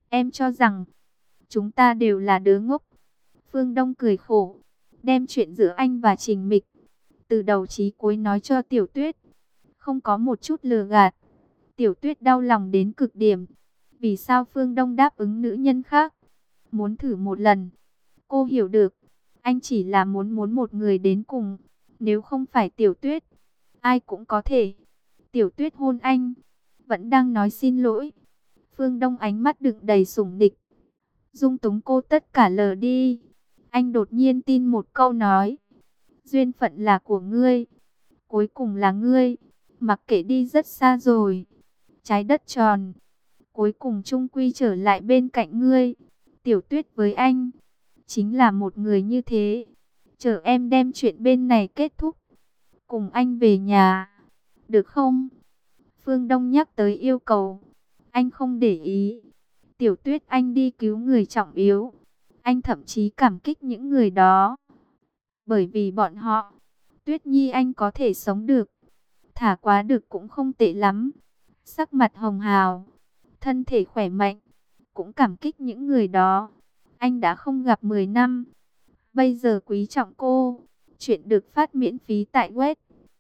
Em cho rằng chúng ta đều là đứa ngốc. Phương Đông cười khổ, đem chuyện giữa anh và Trình Mịch từ đầu chí cuối nói cho Tiểu Tuyết, không có một chút lừa gạt. Tiểu Tuyết đau lòng đến cực điểm. Vì sao Phương Đông đáp ứng nữ nhân khác? Muốn thử một lần. Cô hiểu được, anh chỉ là muốn một người đến cùng. Nếu không phải Tiểu Tuyết, ai cũng có thể. Tiểu Tuyết hôn anh, vẫn đang nói xin lỗi. Phương Đông ánh mắt đựng đầy sủng nịch, dung túng cô tất cả lờ đi. Anh đột nhiên tin một câu nói, duyên phận là của ngươi, cuối cùng là ngươi. Mặc kệ đi rất xa rồi, trái đất tròn, cuối cùng chung quy trở lại bên cạnh ngươi. Tiểu Tuyết với anh chính là một người như thế. Chờ em đem chuyện bên này kết thúc, cùng anh về nhà, được không? Phương Đông nhắc tới yêu cầu, anh không để ý. Tiểu Tuyết, anh đi cứu người trọng yếu. Anh thậm chí cảm kích những người đó. Bởi vì bọn họ, Tuyết Nhi anh có thể sống được. Thả quá được cũng không tệ lắm. Sắc mặt hồng hào, thân thể khỏe mạnh. Cũng cảm kích những người đó. Anh đã không gặp 10 năm. Bây giờ quý trọng cô. Chuyện được phát miễn phí tại web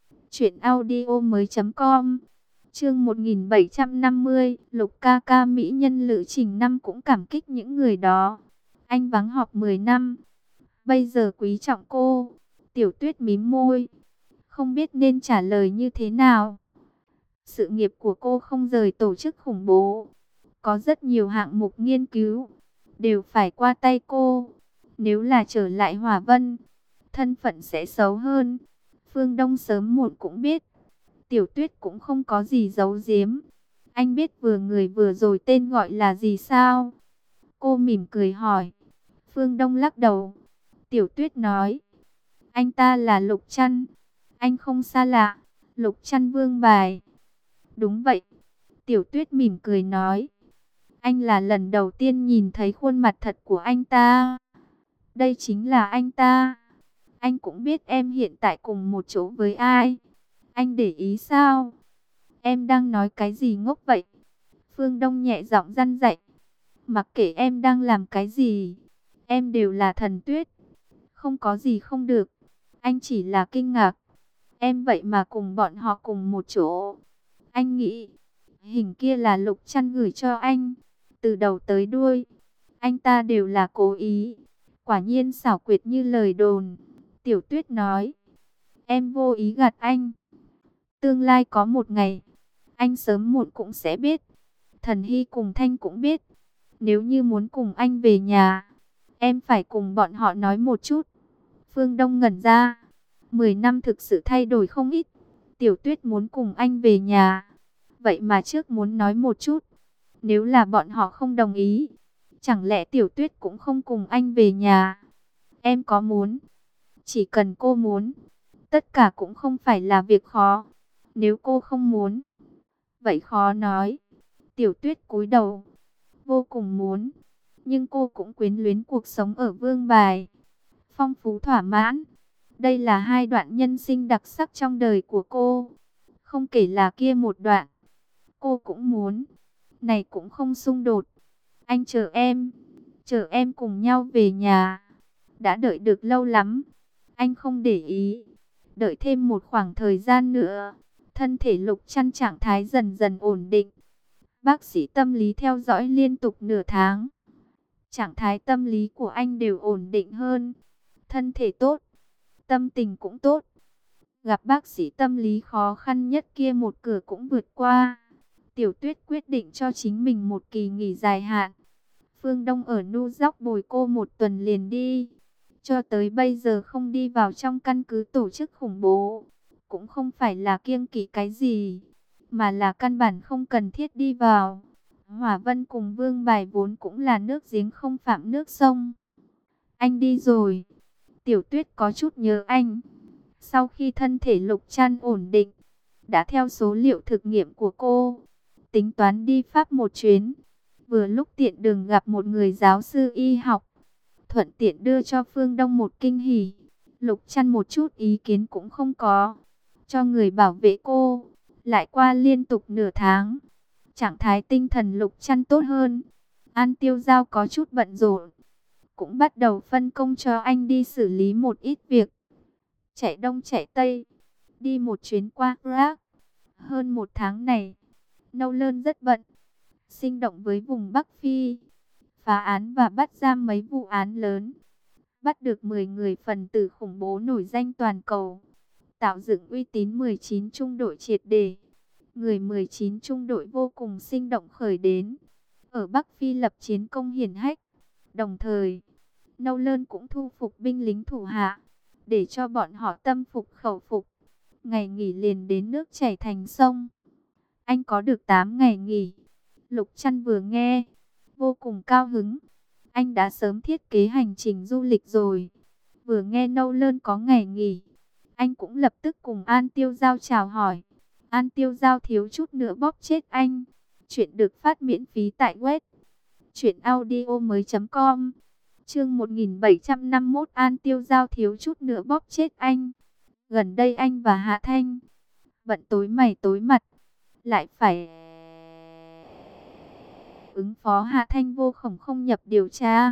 truyệnaudiomoi.com. Chương 1750, Lục ca ca mỹ nhân Lữ Trình Năm cũng cảm kích những người đó. Anh vắng họp 10 năm, bây giờ quý trọng cô. Tiểu Tuyết mím môi, không biết nên trả lời như thế nào. Sự nghiệp của cô không rời tổ chức khủng bố, có rất nhiều hạng mục nghiên cứu đều phải qua tay cô. Nếu là trở lại Hỏa Vân, thân phận sẽ xấu hơn. Phương Đông sớm muộn cũng biết. Tiểu Tuyết cũng không có gì giấu giếm. Anh biết vừa người vừa rồi tên gọi là gì sao? Cô mỉm cười hỏi. Phương Đông lắc đầu. Tiểu Tuyết nói, anh ta là Lục Trăn. Anh không xa lạ. Lục Trăn Vương Bài. Đúng vậy. Tiểu Tuyết mỉm cười nói. Anh là lần đầu tiên nhìn thấy khuôn mặt thật của anh ta. Đây chính là anh ta. Anh cũng biết em hiện tại cùng một chỗ với ai. Anh để ý sao? Em đang nói cái gì ngốc vậy? Phương Đông nhẹ giọng răn dạy. Mặc kệ em đang làm cái gì, em đều là Thần Tuyết. Không có gì không được. Anh chỉ là kinh ngạc. Em vậy mà cùng bọn họ cùng một chỗ. Anh nghĩ, hình kia là Lục Trăn gửi cho anh. Từ đầu tới đuôi, anh ta đều là cố ý. Quả nhiên xảo quyệt như lời đồn. Tiểu Tuyết nói, em vô ý gạt anh. Tương lai có một ngày, anh sớm muộn cũng sẽ biết. Thần Hy cùng Thanh cũng biết. Nếu như muốn cùng anh về nhà, em phải cùng bọn họ nói một chút. Phương Đông ngẩn ra. 10 năm thực sự thay đổi không ít. Tiểu Tuyết muốn cùng anh về nhà, vậy mà trước muốn nói một chút. Nếu là bọn họ không đồng ý, chẳng lẽ Tiểu Tuyết cũng không cùng anh về nhà? Em có muốn, chỉ cần cô muốn, tất cả cũng không phải là việc khó. Nếu cô không muốn, vậy khó nói. Tiểu Tuyết cúi đầu, vô cùng muốn, nhưng cô cũng quyến luyến cuộc sống ở Vương Bài. Phong phú thỏa mãn, đây là hai đoạn nhân sinh đặc sắc trong đời của cô. Không kể là kia một đoạn, cô cũng muốn. Này cũng không xung đột. Anh chờ em cùng nhau về nhà. Đã đợi được lâu lắm. Anh không để ý. Đợi thêm một khoảng thời gian nữa. Thân thể Lục Trăn trạng thái dần dần ổn định. Bác sĩ tâm lý theo dõi liên tục nửa tháng. Trạng thái tâm lý của anh đều ổn định hơn. Thân thể tốt, tâm tình cũng tốt. Gặp bác sĩ tâm lý khó khăn nhất kia một cửa cũng vượt qua. Tiểu Tuyết quyết định cho chính mình một kỳ nghỉ dài hạn. Phương Đông ở New York bồi cô một tuần liền đi. Cho tới bây giờ không đi vào trong căn cứ tổ chức khủng bố. Cũng không phải là kiêng kỵ cái gì, mà là căn bản không cần thiết đi vào. Hỏa Vân cùng Vương Bài vốn cũng là nước giếng không phạm nước sông. Anh đi rồi. Tiểu Tuyết có chút nhớ anh. Sau khi thân thể Lục Trăn ổn định, đã theo số liệu thực nghiệm của cô, tính toán đi Pháp một chuyến. Vừa lúc tiện đường gặp một người giáo sư y học, thuận tiện đưa cho Phương Đông một kinh hỉ. Lục Trăn một chút ý kiến cũng không có, cho người bảo vệ cô. Lại qua liên tục nửa tháng, trạng thái tinh thần Lục Trăn tốt hơn. An Tiêu Giao có chút bận rộn, cũng bắt đầu phân công cho anh đi xử lý một ít việc. Chạy đông chạy tây, đi một chuyến qua Prague. Hơn một tháng này, Nolan rất bận, sinh động với vùng Bắc Phi, phá án và bắt giam mấy vụ án lớn, bắt được 10 người phần tử khủng bố nổi danh toàn cầu, tạo dựng uy tín 19 trung đội triệt để. Người 19 trung đội vô cùng sinh động khởi đến, ở Bắc Phi lập chiến công hiển hách. Đồng thời, Nolan cũng thu phục binh lính thủ hạ, để cho bọn họ tâm phục khẩu phục. Ngày nghỉ liền đến nước chảy thành sông. Anh có được 8 ngày nghỉ. Lục Trăn vừa nghe, vô cùng cao hứng. Anh đã sớm thiết kế hành trình du lịch rồi. Vừa nghe Nolan có ngày nghỉ, anh cũng lập tức cùng An Tiêu Giao chào hỏi. An Tiêu Giao thiếu chút nữa bóp chết anh. Chuyện được phát miễn phí tại web truyệnaudiomoi.com. Chương 1751, An Tiêu Giao thiếu chút nữa bóp chết anh. Gần đây anh và Hạ Thanh bận tối mày tối mặt, lại phải ứng phó Hạ Thanh vô khổng không nhập điều tra,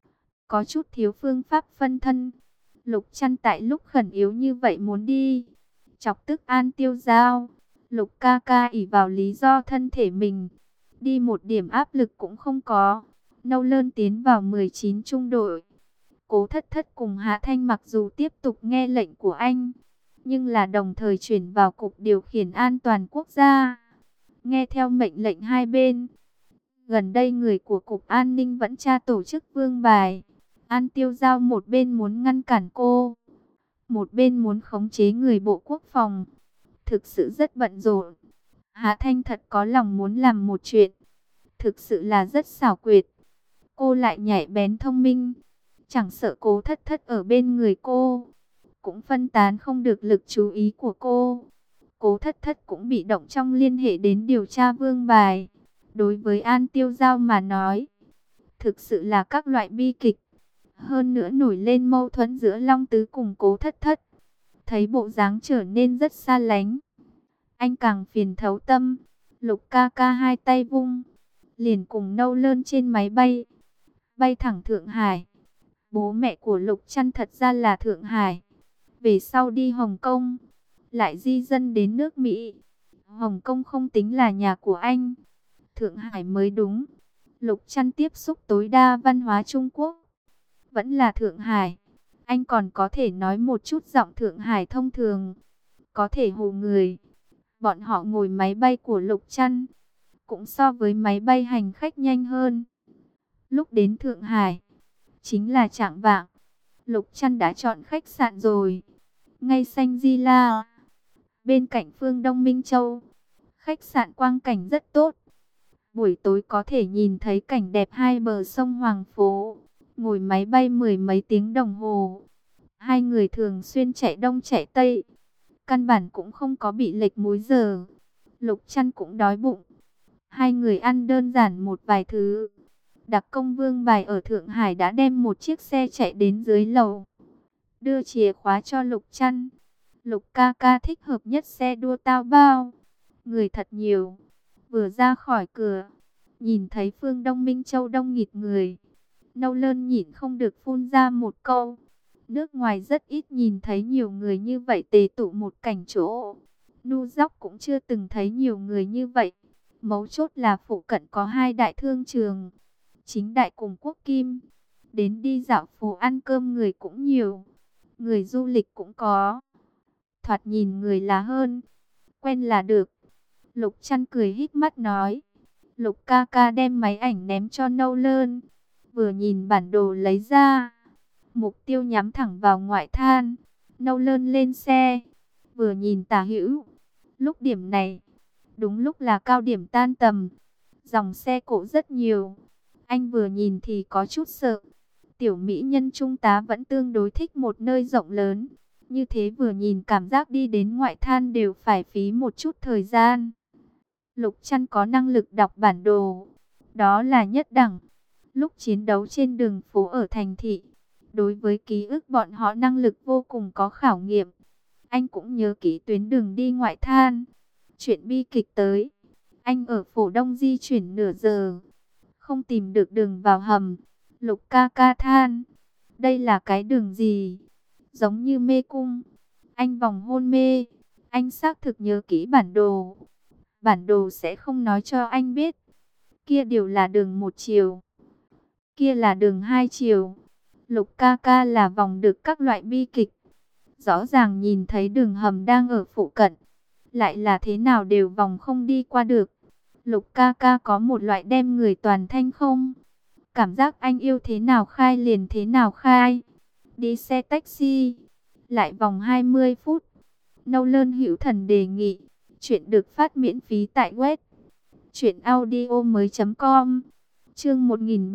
có chút thiếu phương pháp phân thân. Lục Trăn tại lúc khẩn yếu như vậy muốn đi, chọc tức An Tiêu Giao. Lục ca ca ỷ vào lý do thân thể mình, đi một điểm áp lực cũng không có. Nolan tiến vào 19 trung đội. Cố Thất Thất cùng Hạ Thanh mặc dù tiếp tục nghe lệnh của anh, nhưng là đồng thời chuyển vào Cục Điều khiển An toàn Quốc gia, nghe theo mệnh lệnh hai bên. Gần đây người của Cục An ninh vẫn tra tổ chức vương bài. An Tiêu Giao một bên muốn ngăn cản cô, một bên muốn khống chế người Bộ Quốc phòng. Thực sự rất bận rộn. Hạ Thanh thật có lòng muốn làm một chuyện, thực sự là rất xảo quyệt. Cô lại nhạy bén thông minh, chẳng sợ Cố Thất Thất ở bên người cô, cũng phân tán không được lực chú ý của cô. Cố Thất Thất cũng bị động trong liên hệ đến điều tra vương bài. Đối với An Tiêu Giao mà nói, thực sự là các loại bi kịch. Hơn nữa nổi lên mâu thuẫn giữa Long Tứ cùng Cố Thất Thất, thấy bộ dáng trở nên rất xa lánh. Anh càng phiền thấu tâm. Lục ca ca hai tay vung, liền cùng Nolan trên máy bay, bay thẳng Thượng Hải. Bố mẹ của Lục Trăn thật ra là Thượng Hải, về sau đi Hồng Kông, lại di dân đến nước Mỹ. Hồng Kông không tính là nhà của anh, Thượng Hải mới đúng. Lục Trăn tiếp xúc tối đa văn hóa Trung Quốc, vẫn là Thượng Hải. Anh còn có thể nói một chút giọng Thượng Hải thông thường, có thể hù người. Bọn họ ngồi máy bay của Lục Trăn, cũng so với máy bay hành khách nhanh hơn. Lúc đến Thượng Hải, chính là chạng vạng. Lục Trăn đã chọn khách sạn rồi, ngay Xanh Di La, bên cạnh phương Đông Minh Châu. Khách sạn quang cảnh rất tốt, buổi tối có thể nhìn thấy cảnh đẹp hai bờ sông Hoàng Phố. Ngồi máy bay mười mấy tiếng đồng hồ, hai người thường xuyên chạy đông chạy tây, căn bản cũng không có bị lệch múi giờ. Lục Trăn cũng đói bụng, hai người ăn đơn giản một vài thứ. Đặc công vương bài ở Thượng Hải đã đem một chiếc xe chạy đến dưới lầu, đưa chìa khóa cho Lục Trăn. Lục ca ca thích hợp nhất xe đua tao bao, người thật nhiều. Vừa ra khỏi cửa, nhìn thấy phương Đông Minh Châu đông nghịt người, Nolan nhịn không được phun ra một câu. Nước ngoài rất ít nhìn thấy nhiều người như vậy tề tụ một cảnh chỗ. New York cũng chưa từng thấy nhiều người như vậy. Mấu chốt là phụ cận có hai đại thương trường, Chính Đại cùng Quốc Kim. Đến đi dạo phố ăn cơm người cũng nhiều, người du lịch cũng có. Thoạt nhìn người là hơn, quen là được. Lục Trăn cười híp mắt nói. Lục ca ca đem máy ảnh ném cho Nolan, vừa nhìn bản đồ lấy ra, mục tiêu nhắm thẳng vào ngoại than. Nolan lên xe, vừa nhìn tả hữu. Lúc điểm này, đúng lúc là cao điểm tan tầm, dòng xe cộ rất nhiều. Anh vừa nhìn thì có chút sợ. Tiểu mỹ nhân trung tá vẫn tương đối thích một nơi rộng lớn, như thế vừa nhìn cảm giác đi đến ngoại than đều phải phí một chút thời gian. Lục Trăn có năng lực đọc bản đồ, đó là nhất đẳng. Lúc chiến đấu trên đường phố ở thành thị, đối với ký ức bọn họ năng lực vô cùng có khảo nghiệm. Anh cũng nhớ kỹ tuyến đường đi ngoại than. Chuyện bi kịch tới, anh ở Phổ Đông di chuyển nửa giờ, không tìm được đường vào hầm. Lục ca ca than, đây là cái đường gì? Giống như mê cung. Anh vòng hôn mê. Anh xác thực nhớ kỹ bản đồ. Bản đồ sẽ không nói cho anh biết. Kia đều là đường một chiều. Kia là đường hai chiều. Lục ca ca là vòng được các loại bi kịch. Rõ ràng nhìn thấy đường hầm đang ở phụ cận. Lại là thế nào đều vòng không đi qua được. Lục ca ca có một loại đem người toàn thanh không. Cảm giác anh yêu thế nào khai liền thế nào khai. Đi xe taxi. Lại vòng 20 phút. Nâu Lơn Hữu Thần đề nghị. Chuyện được phát miễn phí tại web. truyệnaudiomoi.com. Chương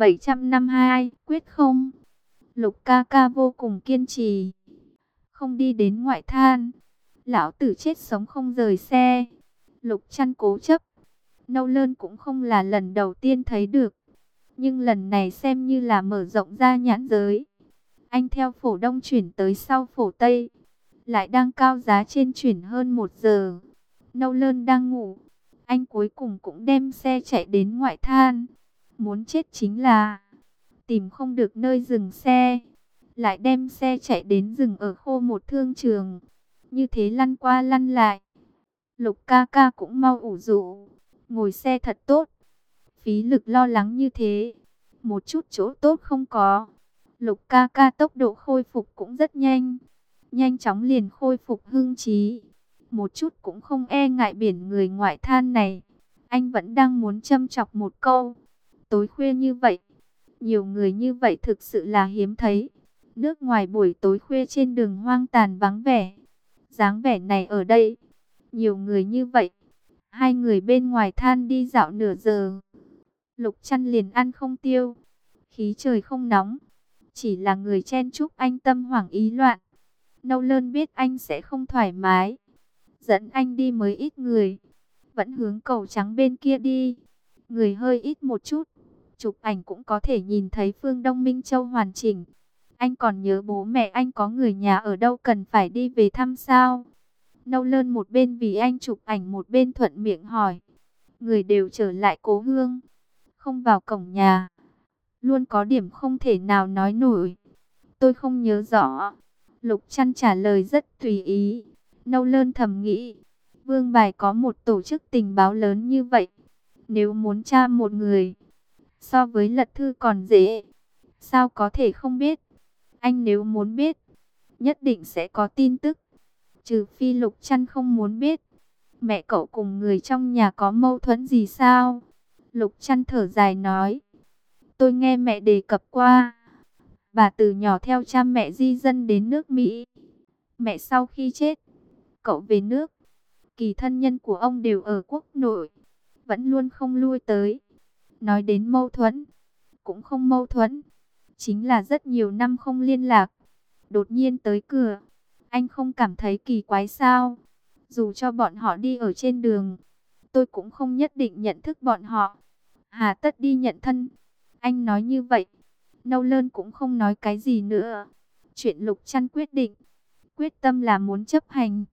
1752. Quyết không. Lục ca ca vô cùng kiên trì. Không đi đến ngoại than. Lão tử chết sống không rời xe. Lục Chăn cố chấp. Nâu Lơn cũng không là lần đầu tiên thấy được. Nhưng lần này xem như là mở rộng ra nhãn giới. Anh theo phổ đông chuyển tới sau phổ tây. Lại đang cao giá trên chuyển hơn 1 giờ. Nâu Lơn đang ngủ. Anh cuối cùng cũng đem xe chạy đến ngoại than. Muốn chết chính là tìm không được nơi dừng xe. Lại đem xe chạy đến rừng ở khô một thương trường. Như thế lăn qua lăn lại. Lục ca ca cũng mau ủ rũ. Ngồi xe thật tốt. Phí lực lo lắng như thế. Một chút chỗ tốt không có. Lục ca ca tốc độ khôi phục cũng rất nhanh. Nhanh chóng liền khôi phục hưng trí. Một chút cũng không e ngại biển người ngoại than này. Anh vẫn đang muốn châm chọc một câu. Tối khuya như vậy. Nhiều người như vậy thực sự là hiếm thấy. Nước ngoài buổi tối khuya trên đường hoang tàn vắng vẻ. Dáng vẻ này ở đây. Nhiều người như vậy. Hai người bên ngoài than đi dạo nửa giờ. Lục Chăn liền ăn không tiêu. Khí trời không nóng. Chỉ là người chen chúc anh tâm hoảng ý loạn. Nâu Lơn biết anh sẽ không thoải mái. Dẫn anh đi mới ít người. Vẫn hướng cầu trắng bên kia đi. Người hơi ít một chút. Chụp ảnh cũng có thể nhìn thấy phương Đông Minh Châu hoàn chỉnh. Anh còn nhớ bố mẹ anh có người nhà ở đâu cần phải đi về thăm sao? Nâu Lơn một bên vì anh chụp ảnh một bên thuận miệng hỏi. Người đều trở lại cố hương. Không vào cổng nhà. Luôn có điểm không thể nào nói nổi. Tôi không nhớ rõ. Lục Chăn trả lời rất tùy ý. Nâu Lơn thầm nghĩ. Vương Bài có một tổ chức tình báo lớn như vậy. Nếu muốn tra một người. So với lật thư còn dễ. Sao có thể không biết. Anh nếu muốn biết. Nhất định sẽ có tin tức. Trừ phi Lục Chăn không muốn biết. Mẹ cậu cùng người trong nhà có mâu thuẫn gì sao? Lục Chăn thở dài nói. Tôi nghe mẹ đề cập qua. Bà từ nhỏ theo cha mẹ di dân đến nước Mỹ. Mẹ sau khi chết, cậu về nước. Kỳ thân nhân của ông đều ở quốc nội. Vẫn luôn không lui tới. Nói đến mâu thuẫn. Cũng không mâu thuẫn. Chính là rất nhiều năm không liên lạc. Đột nhiên tới cửa. Anh không cảm thấy kỳ quái sao? Dù cho bọn họ đi ở trên đường. Tôi cũng không nhất định nhận thức bọn họ. Hà tất đi nhận thân. Anh nói như vậy. Nâu Lơn cũng không nói cái gì nữa. Chuyện Lục Chăn quyết định. Quyết tâm là muốn chấp hành.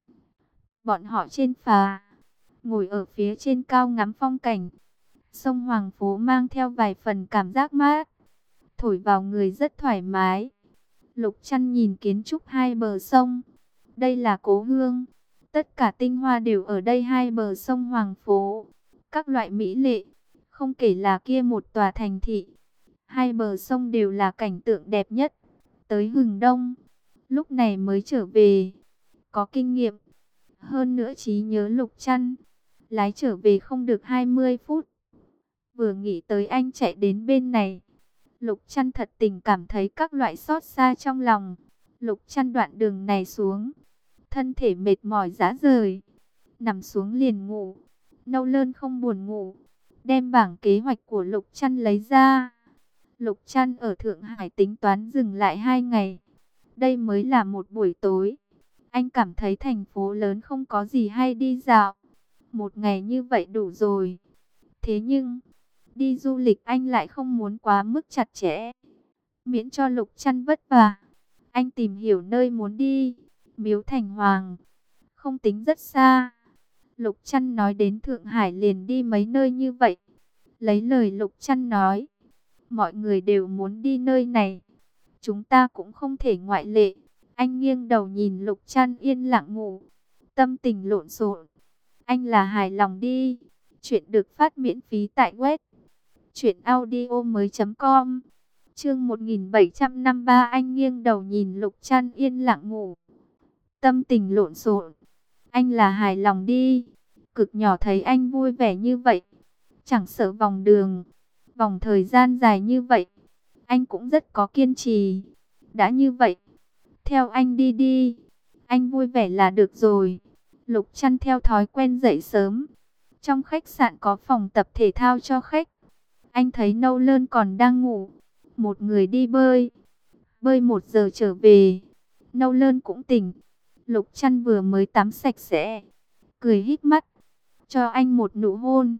Bọn họ trên phà. Ngồi ở phía trên cao ngắm phong cảnh. Sông Hoàng Phố mang theo vài phần cảm giác mát. Thổi vào người rất thoải mái. Lục Chăn nhìn kiến trúc hai bờ sông. Đây là cố hương. Tất cả tinh hoa đều ở đây hai bờ sông Hoàng Phố. Các loại mỹ lệ. Không kể là kia một tòa thành thị. Hai bờ sông đều là cảnh tượng đẹp nhất. Tới hừng đông. Lúc này mới trở về. Có kinh nghiệm. Hơn nữa trí nhớ Lục Chăn. Lái trở về không được 20 phút. Vừa nghĩ tới anh chạy đến bên này. Lục Chăn thật tình cảm thấy các loại xót xa trong lòng. Lục Chăn đoạn đường này xuống. Thân thể mệt mỏi rã rời. Nằm xuống liền ngủ. Nâu Lơn không buồn ngủ. Đem bảng kế hoạch của Lục Chăn lấy ra. Lục Chăn ở Thượng Hải tính toán dừng lại 2 ngày. Đây mới là một buổi tối. Anh cảm thấy thành phố lớn không có gì hay đi dạo. Một ngày như vậy đủ rồi. Thế nhưng, đi du lịch anh lại không muốn quá mức chặt chẽ. Miễn cho Lục Chăn vất vả. Anh tìm hiểu nơi muốn đi. Miếu Thành Hoàng. Không tính rất xa. Lục Chăn nói đến Thượng Hải liền đi mấy nơi như vậy. Lấy lời Lục Trăn nói, mọi người đều muốn đi nơi này, chúng ta cũng không thể ngoại lệ. Anh nghiêng đầu nhìn Lục Trăn yên lặng ngủ, tâm tình lộn xộn. Anh là hài lòng đi. Chuyện được phát miễn phí tại web truyệnaudiomoi.com. Chương 1753. Anh nghiêng đầu nhìn Lục Trăn yên lặng ngủ, tâm tình lộn xộn. Anh là hài lòng đi. Cực nhỏ thấy anh vui vẻ như vậy, chẳng sợ vòng đường, vòng thời gian dài như vậy, anh cũng rất có kiên trì. Đã như vậy, theo anh đi đi, anh vui vẻ là được rồi. Lục Trăn theo thói quen dậy sớm. Trong khách sạn có phòng tập thể thao cho khách. Anh thấy Nâu Lơn còn đang ngủ, một người đi bơi. Bơi 1 giờ trở về, Nâu Lơn cũng tỉnh. Lục Trăn vừa mới tắm sạch sẽ, cười híp mắt, cho anh một nụ hôn.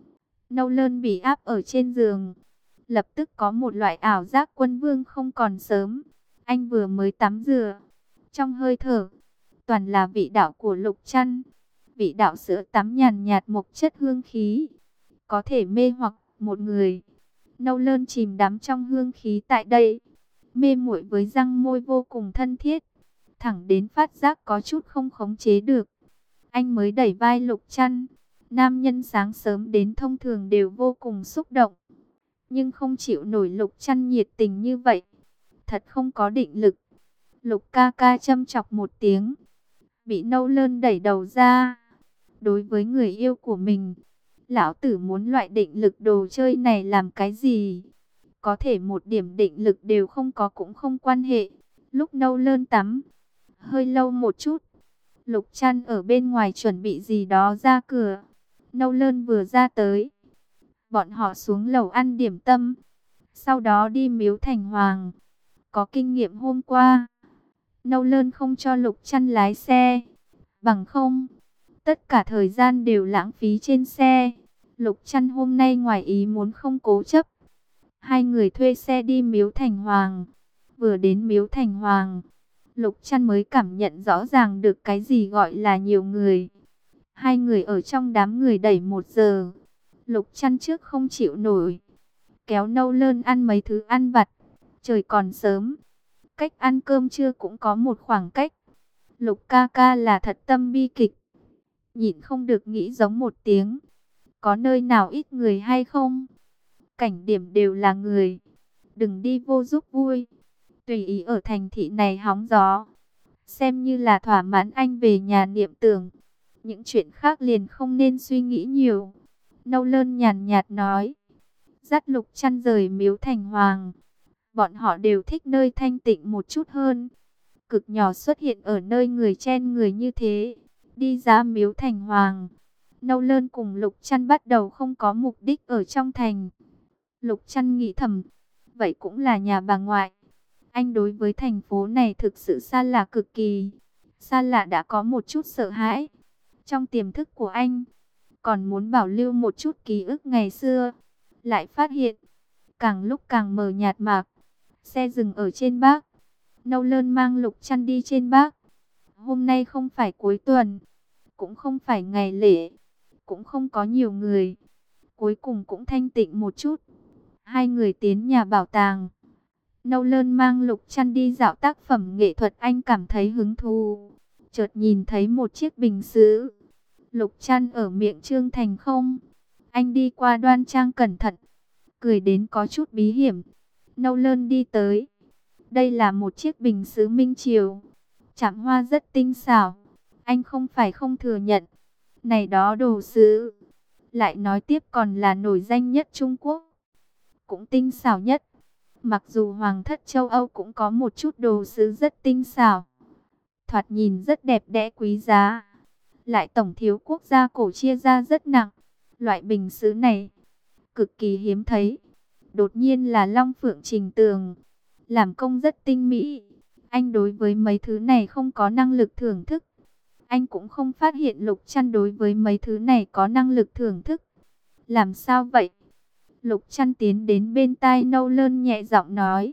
Nâu Lơn bị áp ở trên giường, lập tức có một loại ảo giác quân vương không còn sớm. Anh vừa mới tắm rửa, trong hơi thở toàn là vị đạo của Lục Trăn. Vị đạo sữa tắm nhàn nhạt mộc chất hương khí, có thể mê hoặc một người. Nâu Lơn chìm đắm trong hương khí tại đây, mê muội với răng môi vô cùng thân thiết, thẳng đến phát giác có chút không khống chế được. Anh mới đẩy vai Lục Trăn. Nam nhân sáng sớm đến thông thường đều vô cùng xúc động, nhưng không chịu nổi Lục Trăn nhiệt tình như vậy, thật không có định lực. Lục ca ca châm chọc một tiếng, bị Nâu Lơn đẩy đầu ra. Đối với người yêu của mình, lão tử muốn loại định lực đồ chơi này làm cái gì? Có thể một điểm định lực đều không có cũng không quan hệ. Lúc Nâu Lơn tắm hơi lâu một chút, Lục Trăn ở bên ngoài chuẩn bị gì đó ra cửa. Nâu Lơn vừa ra tới, bọn họ xuống lầu ăn điểm tâm, sau đó đi miếu Thành Hoàng. Có kinh nghiệm hôm qua, Nâu Lơn không cho Lục Trăn lái xe, bằng không tất cả thời gian đều lãng phí trên xe. Lục Trăn hôm nay ngoài ý muốn không cố chấp. Hai người thuê xe đi miếu Thành Hoàng. Vừa đến miếu Thành Hoàng, Lục Trăn mới cảm nhận rõ ràng được cái gì gọi là nhiều người. Hai người ở trong đám người đẩy 1 giờ. Lục Trăn trước không chịu nổi, kéo Nâu Lơn ăn mấy thứ ăn vặt. Trời còn sớm, cách ăn cơm trưa cũng có một khoảng cách. Lục ca ca là thật tâm bi kịch, nhịn không được nghĩ giống một tiếng. Có nơi nào ít người hay không? Cảnh điểm đều là người, đừng đi vô giúp vui, tùy ý ở thành thị này hóng gió, xem như là thỏa mãn anh về nhà niệm tưởng. Những chuyện khác liền không nên suy nghĩ nhiều. Nâu Lơn nhàn nhạt nói, dắt Lục Trăn rời miếu Thành Hoàng. Bọn họ đều thích nơi thanh tịnh một chút hơn. Cực nhỏ xuất hiện ở nơi người chen người như thế. Đi ra miếu Thành Hoàng, Nâu Lơn cùng Lục Trăn bắt đầu không có mục đích ở trong thành. Lục Trăn nghĩ thầm, vậy cũng là nhà bà ngoại. Anh đối với thành phố này thực sự xa lạ cực kỳ. Xa lạ đã có một chút sợ hãi. Trong tiềm thức của anh, còn muốn bảo lưu một chút ký ức ngày xưa. Lại phát hiện, càng lúc càng mờ nhạt mạc. Xe dừng ở trên Bác. Nâu Lơn mang Lục Trăn đi trên Bác. Hôm nay không phải cuối tuần, cũng không phải ngày lễ, cũng không có nhiều người. Cuối cùng cũng thanh tịnh một chút. Hai người tiến nhà bảo tàng. Nâu Lơn mang Lục Trăn đi dạo tác phẩm nghệ thuật, anh cảm thấy hứng thú. Chợt nhìn thấy một chiếc bình sứ. Lục Trăn ở miệng trương thành không. Anh đi qua đoan trang cẩn thận, cười đến có chút bí hiểm. Nâu Lơn đi tới. Đây là một chiếc bình sứ Minh Triều, chạm hoa rất tinh xảo. Anh không phải không thừa nhận, này đó đồ sứ, lại nói tiếp còn là nổi danh nhất Trung Quốc, cũng tinh xảo nhất. Mặc dù Hoàng thất châu Âu cũng có một chút đồ sứ rất tinh xảo, thoạt nhìn rất đẹp đẽ quý giá, lại tổng thiếu quốc gia cổ chia ra rất nặng. Loại bình sứ này cực kỳ hiếm thấy. Đột nhiên là long phượng trình tường, làm công rất tinh mỹ. Anh đối với mấy thứ này không có năng lực thưởng thức. Anh cũng không phát hiện Lục Trăn đối với mấy thứ này có năng lực thưởng thức. Làm sao vậy? Lục Trăn tiến đến bên tai Nâu Lơn nhẹ giọng nói,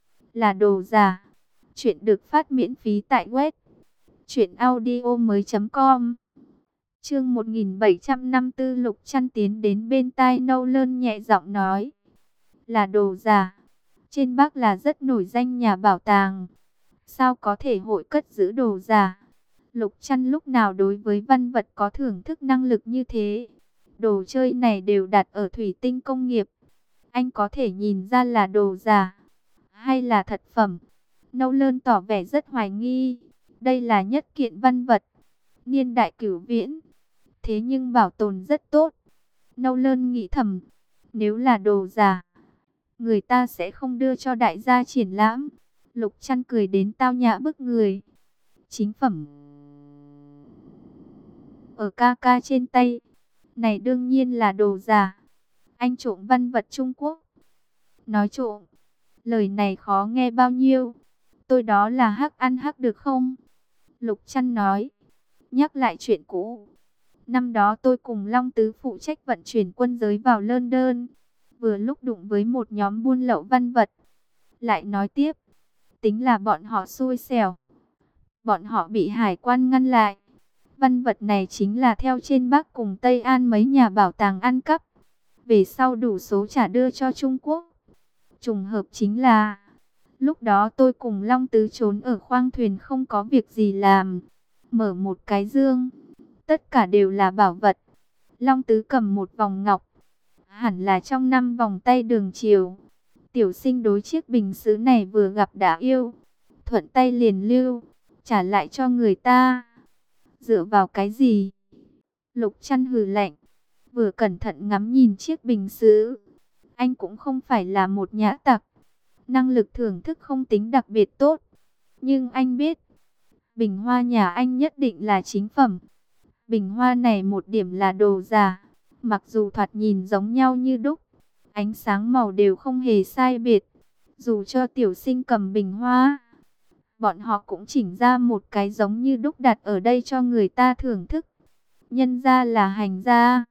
là đồ giả. Chuyện được phát miễn phí tại web truyệnaudiomoi.com. Chương 1754, Lục Trăn tiến đến bên tai Nolan nhẹ giọng nói. Là đồ giả. Trên Bắc là rất nổi danh nhà bảo tàng. Sao có thể hội cất giữ đồ giả? Lục Trăn lúc nào đối với văn vật có thưởng thức năng lực như thế. Đồ chơi này đều đặt ở thủy tinh công nghiệp. Anh có thể nhìn ra là đồ giả hay là thật phẩm? Nolan tỏ vẻ rất hoài nghi. Đây là nhất kiện văn vật niên đại cửu viễn, thế nhưng bảo tồn rất tốt. Nolan nghĩ thầm, nếu là đồ giả, người ta sẽ không đưa cho đại gia triển lãm. Lục Trăn cười đến tao nhã bức người. Chính phẩm ở ca ca trên tay, này đương nhiên là đồ giả. Anh trộm văn vật Trung Quốc. Nói trộm, lời này khó nghe bao nhiêu. Tôi đó là hắc ăn hắc được không? Lục Trăn nói, nhắc lại chuyện cũ. Năm đó tôi cùng Long Tứ phụ trách vận chuyển quân giới vào London, vừa lúc đụng với một nhóm buôn lậu văn vật. Lại nói tiếp, tính là bọn họ xui xẻo. Bọn họ bị hải quan ngăn lại. Văn vật này chính là theo trên Bắc cùng Tây An mấy nhà bảo tàng ăn cắp. Về sau đủ số trả đưa cho Trung Quốc. Trùng hợp chính là, lúc đó tôi cùng Long Tứ trốn ở khoang thuyền không có việc gì làm. Mở một cái dương, tất cả đều là bảo vật. Long Tứ cầm một vòng ngọc, hẳn là trong 5 vòng tay đường triều. Tiểu Sinh đối chiếc bình sứ này vừa gặp đã yêu, thuận tay liền lưu, trả lại cho người ta. Dựa vào cái gì? Lục Trăn hừ lạnh, vừa cẩn thận ngắm nhìn chiếc bình sứ. Anh cũng không phải là một nhã tặc, năng lực thưởng thức không tính đặc biệt tốt. Nhưng anh biết, bình hoa nhà anh nhất định là chính phẩm. Bình hoa này một điểm là đồ giả, mặc dù thoạt nhìn giống nhau như đúc, ánh sáng màu đều không hề sai biệt. Dù cho Tiểu Sinh cầm bình hoa, bọn họ cũng chỉnh ra một cái giống như đúc đặt ở đây cho người ta thưởng thức. Nhân ra là hành gia,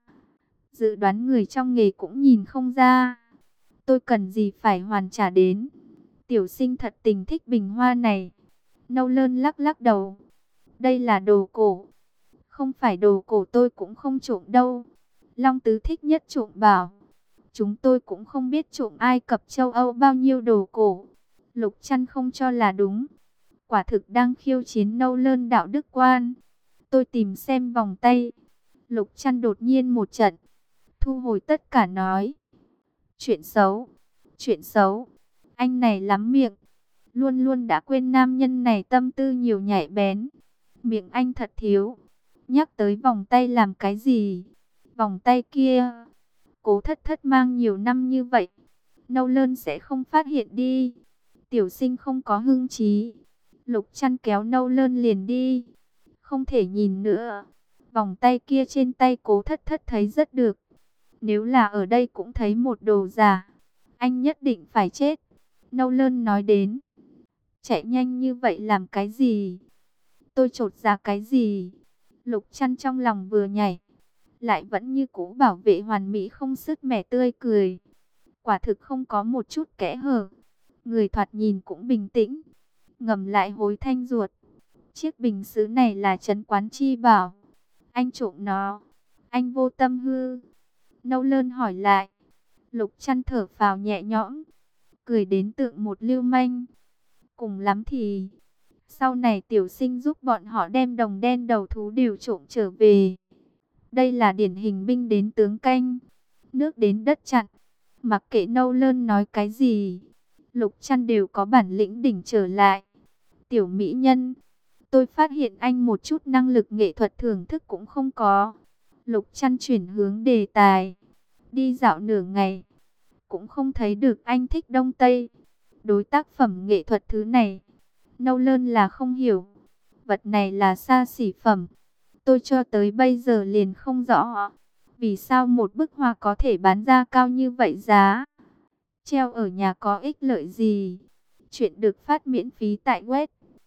dự đoán người trong nghề cũng nhìn không ra. Tôi cần gì phải hoàn trả đến. Tiểu Sinh thật tình thích bình hoa này. Nolan lắc lắc đầu. Đây là đồ cổ. Không phải đồ cổ tôi cũng không trộm đâu. Long Tứ thích nhất trộm bảo. Chúng tôi cũng không biết trộm Ai Cập châu Âu bao nhiêu đồ cổ. Lục Trăn không cho là đúng. Quả thực đang khiêu chiến Nolan đạo đức quan. Tôi tìm xem vòng tay. Lục Trăn đột nhiên một trận, thu hồi tất cả nói. Chuyện xấu, chuyện xấu. Anh này lắm miệng. Luôn luôn đã quên nam nhân này tâm tư nhiều nhạy bén. Miệng anh thật thiếu. Nhắc tới vòng tay làm cái gì? Vòng tay kia, Cố Thất Thất mang nhiều năm như vậy, Nolan sẽ không phát hiện đi. Tiểu Sinh không có hưng trí. Lục Trăn kéo Nolan liền đi. Không thể nhìn nữa. Vòng tay kia trên tay Cố Thất Thất thấy rất được. Nếu là ở đây cũng thấy một đồ giả, anh nhất định phải chết. Nolan nói đến. Chạy nhanh như vậy làm cái gì? Tôi chột ra cái gì? Lục Trăn trong lòng vừa nhảy, lại vẫn như cũ bảo vệ hoàn mỹ không sứt mẻ tươi cười. Quả thực không có một chút kẽ hở. Người thoạt nhìn cũng bình tĩnh. Ngầm lại hối thanh ruột. Chiếc bình sứ này là trấn quán chi bảo. Anh trộm nó, anh vô tâm hư? Nolan hỏi lại. Lục Trăn thở phào nhẹ nhõm, cười đến tượng một lưu manh. Cùng lắm thì sau này Tiểu Sinh giúp bọn họ đem đồng đen đầu thú đều trộm trở về. Đây là điển hình binh đến tướng canh, nước đến đất chặn. Mặc kệ Nolan nói cái gì, Lục Trăn đều có bản lĩnh đỉnh trở lại. Tiểu mỹ nhân, tôi phát hiện anh một chút năng lực nghệ thuật thưởng thức cũng không có. Lục Trăn chuyển hướng đề tài. Đi dạo nửa ngày, cũng không thấy được anh thích Đông Tây. Đối tác phẩm nghệ thuật thứ này, Nolan là không hiểu. Vật này là xa xỉ phẩm. Tôi cho tới bây giờ liền không rõ. Vì sao một bức hoa có thể bán ra cao như vậy giá? Treo ở nhà có ích lợi gì? Chuyện được phát miễn phí tại web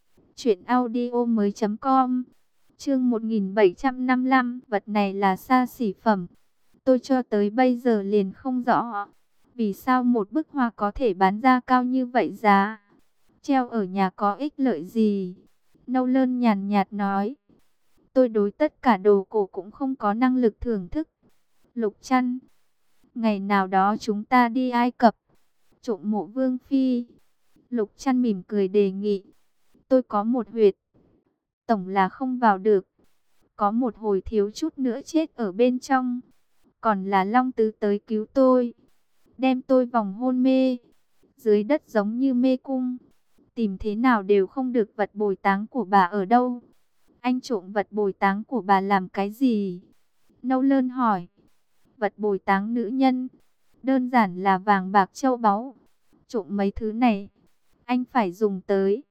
truyệnaudiomoi.com. Chương 1755, vật này là xa xỉ phẩm. Tôi cho tới bây giờ liền không rõ. Vì sao một bức hoa có thể bán ra cao như vậy giá? Treo ở nhà có ích lợi gì? Nolan nhàn nhạt nói. Tôi đối tất cả đồ cổ cũng không có năng lực thưởng thức. Lục Trăn, ngày nào đó chúng ta đi Ai Cập, trộm mộ Vương Phi. Lục Trăn mỉm cười đề nghị. Tôi có một huyệt, tổng là không vào được. Có một hồi thiếu chút nữa chết ở bên trong. Còn là Long Tứ tới cứu tôi, đem tôi vòng hôn mê. Dưới đất giống như mê cung, tìm thế nào đều không được. Vật bồi táng của bà ở đâu? Anh trộm vật bồi táng của bà làm cái gì? Nâu Lơn hỏi. Vật bồi táng nữ nhân, đơn giản là vàng bạc châu báu. Trộm mấy thứ này, anh phải dùng tới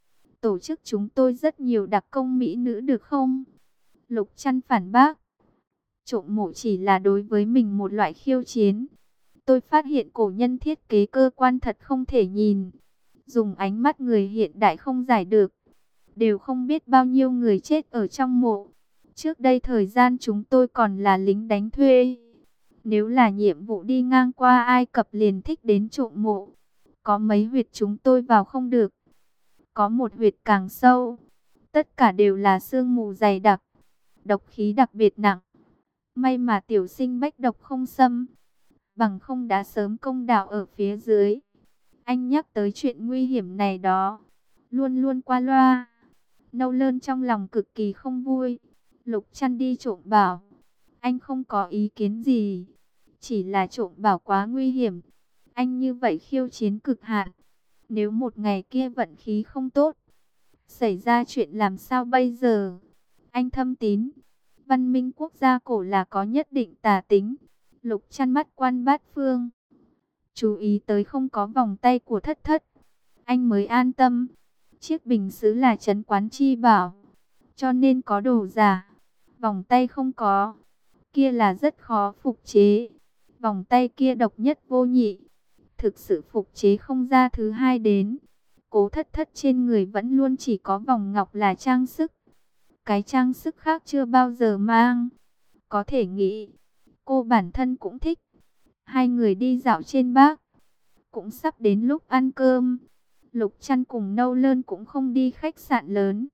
tổ chức chúng tôi rất nhiều đặc công mỹ nữ được không? Lục Trăn phản bác. Trộm mộ chỉ là đối với mình một loại khiêu chiến. Tôi phát hiện cổ nhân thiết kế cơ quan thật không thể nhìn. Dùng ánh mắt người hiện đại không giải được. Đều không biết bao nhiêu người chết ở trong mộ. Trước đây thời gian chúng tôi còn là lính đánh thuê. Nếu là nhiệm vụ đi ngang qua Ai Cập liền thích đến trộm mộ. Có mấy huyệt chúng tôi vào không được. Có một huyệt càng sâu. Tất cả đều là sương mù dày đặc. Độc khí đặc biệt nặng. May mà tiểu sinh bách độc không xâm. Bằng không đã sớm công đạo ở phía dưới. Anh nhắc tới chuyện nguy hiểm này đó, luôn luôn qua loa. Nâu Lơn trong lòng cực kỳ không vui. Lục Trăn đi trộm bảo, anh không có ý kiến gì. Chỉ là trộm bảo quá nguy hiểm. Anh như vậy khiêu chiến cực hạn. Nếu một ngày kia vận khí không tốt, xảy ra chuyện làm sao bây giờ? Anh thâm tín, văn minh quốc gia cổ là có nhất định tà tính. Lục Trăn mắt quan bát phương, chú ý tới không có vòng tay của Thất Thất, anh mới an tâm. Chiếc bình sứ là trấn quán chi bảo, cho nên có đồ giả. Vòng tay không có, kia là rất khó phục chế. Vòng tay kia độc nhất vô nhị, thực sự phục chế không ra thứ hai đến. Cố Thất Thất trên người vẫn luôn chỉ có vòng ngọc là trang sức. Cái trang sức khác chưa bao giờ mang. Có thể nghĩ, cô bản thân cũng thích. Hai người đi dạo trên Bác. Cũng sắp đến lúc ăn cơm. Lục Trăn cùng Nâu Lơn cũng không đi khách sạn lớn.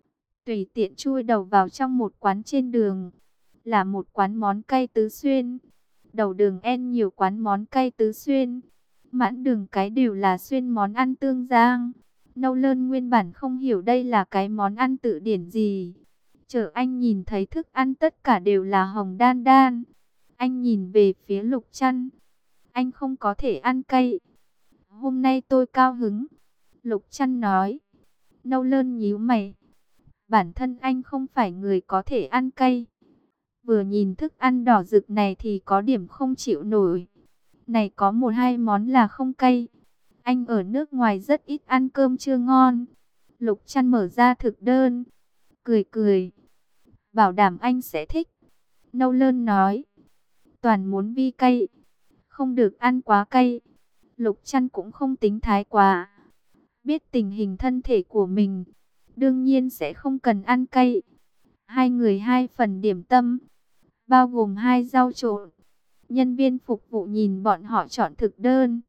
Tùy tiện chui đầu vào trong một quán trên đường. Là một quán món cay Tứ Xuyên. Đầu đường en nhiều quán món cay Tứ Xuyên. Mãn đường cái đều là xuyên món ăn tương giang. Nâu Lơn nguyên bản không hiểu đây là cái món ăn tự điển gì. Chờ anh nhìn thấy thức ăn tất cả đều là hồng đan đan. Anh nhìn về phía Lục Trăn. Anh không có thể ăn cay. Hôm nay tôi cao hứng. Lục Trăn nói. Nâu Lơn nhíu mày. Bản thân anh không phải người có thể ăn cay. Vừa nhìn thức ăn đỏ rực này thì có điểm không chịu nổi. Này có một hai món là không cay. Anh ở nước ngoài rất ít ăn cơm chưa ngon. Lục Trăn mở ra thực đơn, cười cười. Bảo đảm anh sẽ thích. Nâu Lơn nói. Toàn muốn vi cay, không được ăn quá cay. Lục Trăn cũng không tính thái quá. Biết tình hình thân thể của mình, đương nhiên sẽ không cần ăn cay. Hai người hai phần điểm tâm, bao gồm hai rau trộn. Nhân viên phục vụ nhìn bọn họ chọn thực đơn,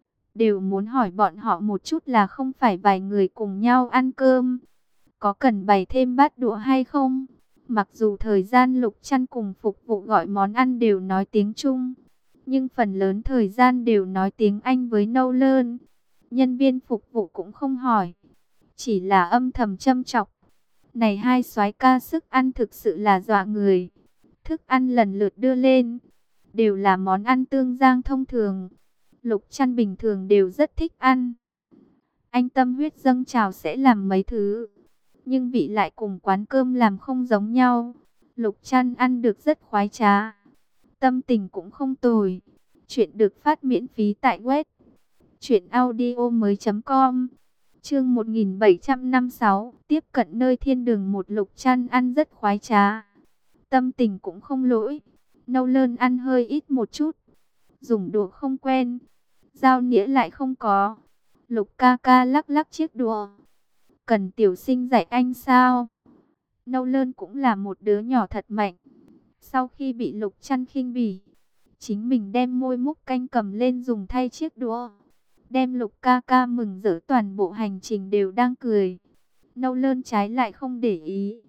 đều muốn hỏi bọn họ một chút là không phải vài người cùng nhau ăn cơm, có cần bày thêm bát đũa hay không. Mặc dù thời gian Lục Trăn cùng phục vụ gọi món ăn đều nói tiếng Trung, nhưng phần lớn thời gian đều nói tiếng Anh với Nâu Lơn. Nhân viên phục vụ cũng không hỏi, chỉ là âm thầm châm chọc. Này hai soái ca sức ăn thực sự là dọa người. Thức ăn lần lượt đưa lên, đều là món ăn tương giang thông thường. Lục Trăn bình thường đều rất thích ăn. Anh tâm huyết dâng trào sẽ làm mấy thứ, nhưng vị lại cùng quán cơm làm không giống nhau. Lục Trăn ăn được rất khoái trá, tâm tình cũng không tồi. Chuyện được phát miễn phí tại web truyệnaudiomoi.com. Chương 1756, tiếp cận nơi thiên đường một. Lục Trăn ăn rất khoái trá, tâm tình cũng không lỗi. Nâu Lơn ăn hơi ít một chút, dùng đũa không quen, dao nĩa lại không có. Lục ca ca lắc lắc chiếc đũa. Cần tiểu sinh dạy anh sao? Nâu Lơn cũng là một đứa nhỏ thật mạnh. Sau khi bị Lục Trăn khinh bỉ, chính mình đem môi múc canh cầm lên dùng thay chiếc đũa. Đem Lục ca ca mừng rỡ, toàn bộ hành trình đều đang cười. Nâu Lơn trái lại không để ý.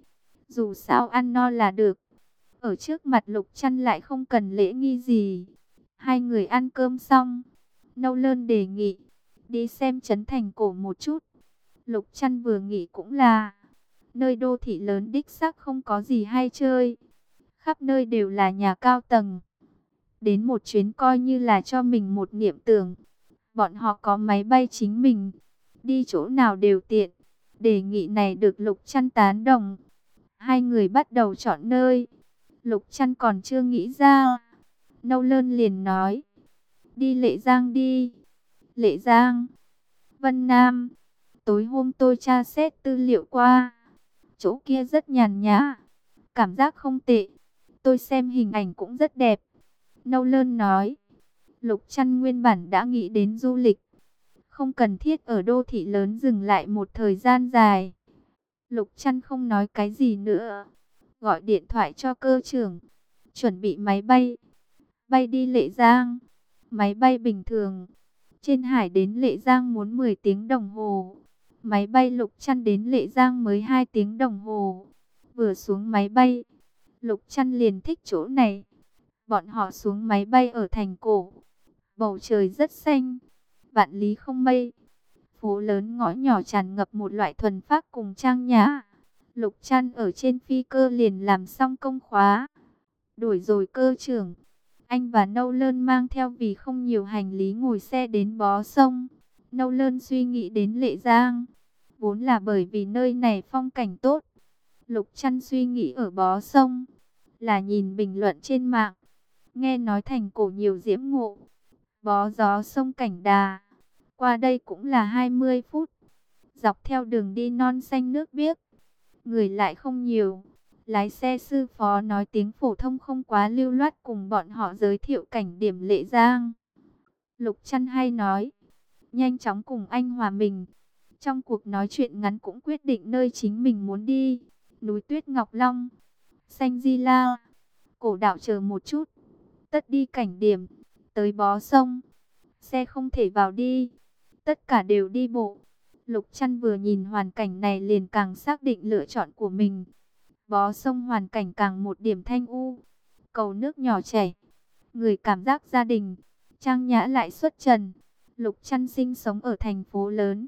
Dù sao ăn no là được. Ở trước mặt Lục Trăn lại không cần lễ nghi gì. Hai người ăn cơm xong, Nâu Lơn đề nghị đi xem trấn thành cổ một chút. Lục Trăn vừa nghĩ cũng là, nơi đô thị lớn đích xác không có gì hay chơi. Khắp nơi đều là nhà cao tầng. Đến một chuyến coi như là cho mình một niệm tưởng. Bọn họ có máy bay chính mình, đi chỗ nào đều tiện. Đề nghị này được Lục Trăn tán đồng. Hai người bắt đầu chọn nơi. Lục Trăn còn chưa nghĩ ra, Nâu Lơn liền nói, đi Lệ Giang đi. Lệ Giang, Vân Nam. Tối hôm tôi tra xét tư liệu qua, chỗ kia rất nhàn nhã, cảm giác không tệ. Tôi xem hình ảnh cũng rất đẹp. Nâu Lơn nói. Lục Trăn nguyên bản đã nghĩ đến du lịch, không cần thiết ở đô thị lớn dừng lại một thời gian dài. Lục Trăn không nói cái gì nữa, gọi điện thoại cho cơ trưởng, chuẩn bị máy bay, bay đi Lệ Giang. Máy bay bình thường, trên hải đến Lệ Giang muốn 10 tiếng đồng hồ. Máy bay Lục Trăn đến Lệ Giang mới 2 tiếng đồng hồ. Vừa xuống máy bay, Lục Trăn liền thích chỗ này. Bọn họ xuống máy bay ở thành cổ. Bầu trời rất xanh, vạn lý không mây. Phố lớn ngõ nhỏ tràn ngập một loại thuần phác cùng trang nhã. Lục Trăn ở trên phi cơ liền làm xong công khóa. Đuổi rồi cơ trưởng, anh và Nâu Lơn mang theo vì không nhiều hành lý ngồi xe đến Bó Sông. Nâu Lơn suy nghĩ đến Lệ Giang, vốn là bởi vì nơi này phong cảnh tốt. Lục Trăn suy nghĩ ở Bó Sông, là nhìn bình luận trên mạng. Nghe nói thành cổ nhiều diễm ngộ, Bó Gió sông Cảnh Đà. Qua đây cũng là 20 phút. Dọc theo đường đi non xanh nước biếc, người lại không nhiều. Lái xe sư phó nói tiếng phổ thông không quá lưu loát cùng bọn họ giới thiệu cảnh điểm Lệ Giang. Lục Trăn hay nói, nhanh chóng cùng anh hòa mình. Trong cuộc nói chuyện ngắn cũng quyết định nơi chính mình muốn đi. Núi Tuyết Ngọc Long, Xanh Di La, Cổ Đạo chờ một chút. Tất đi cảnh điểm, tới Bó Sông. Xe không thể vào đi, tất cả đều đi bộ. Lục Trăn vừa nhìn hoàn cảnh này liền càng xác định lựa chọn của mình. Bó Sông hoàn cảnh càng một điểm thanh u, cầu nước nhỏ chảy, người cảm giác gia đình, trang nhã lại xuất trần. Lục Trăn sinh sống ở thành phố lớn,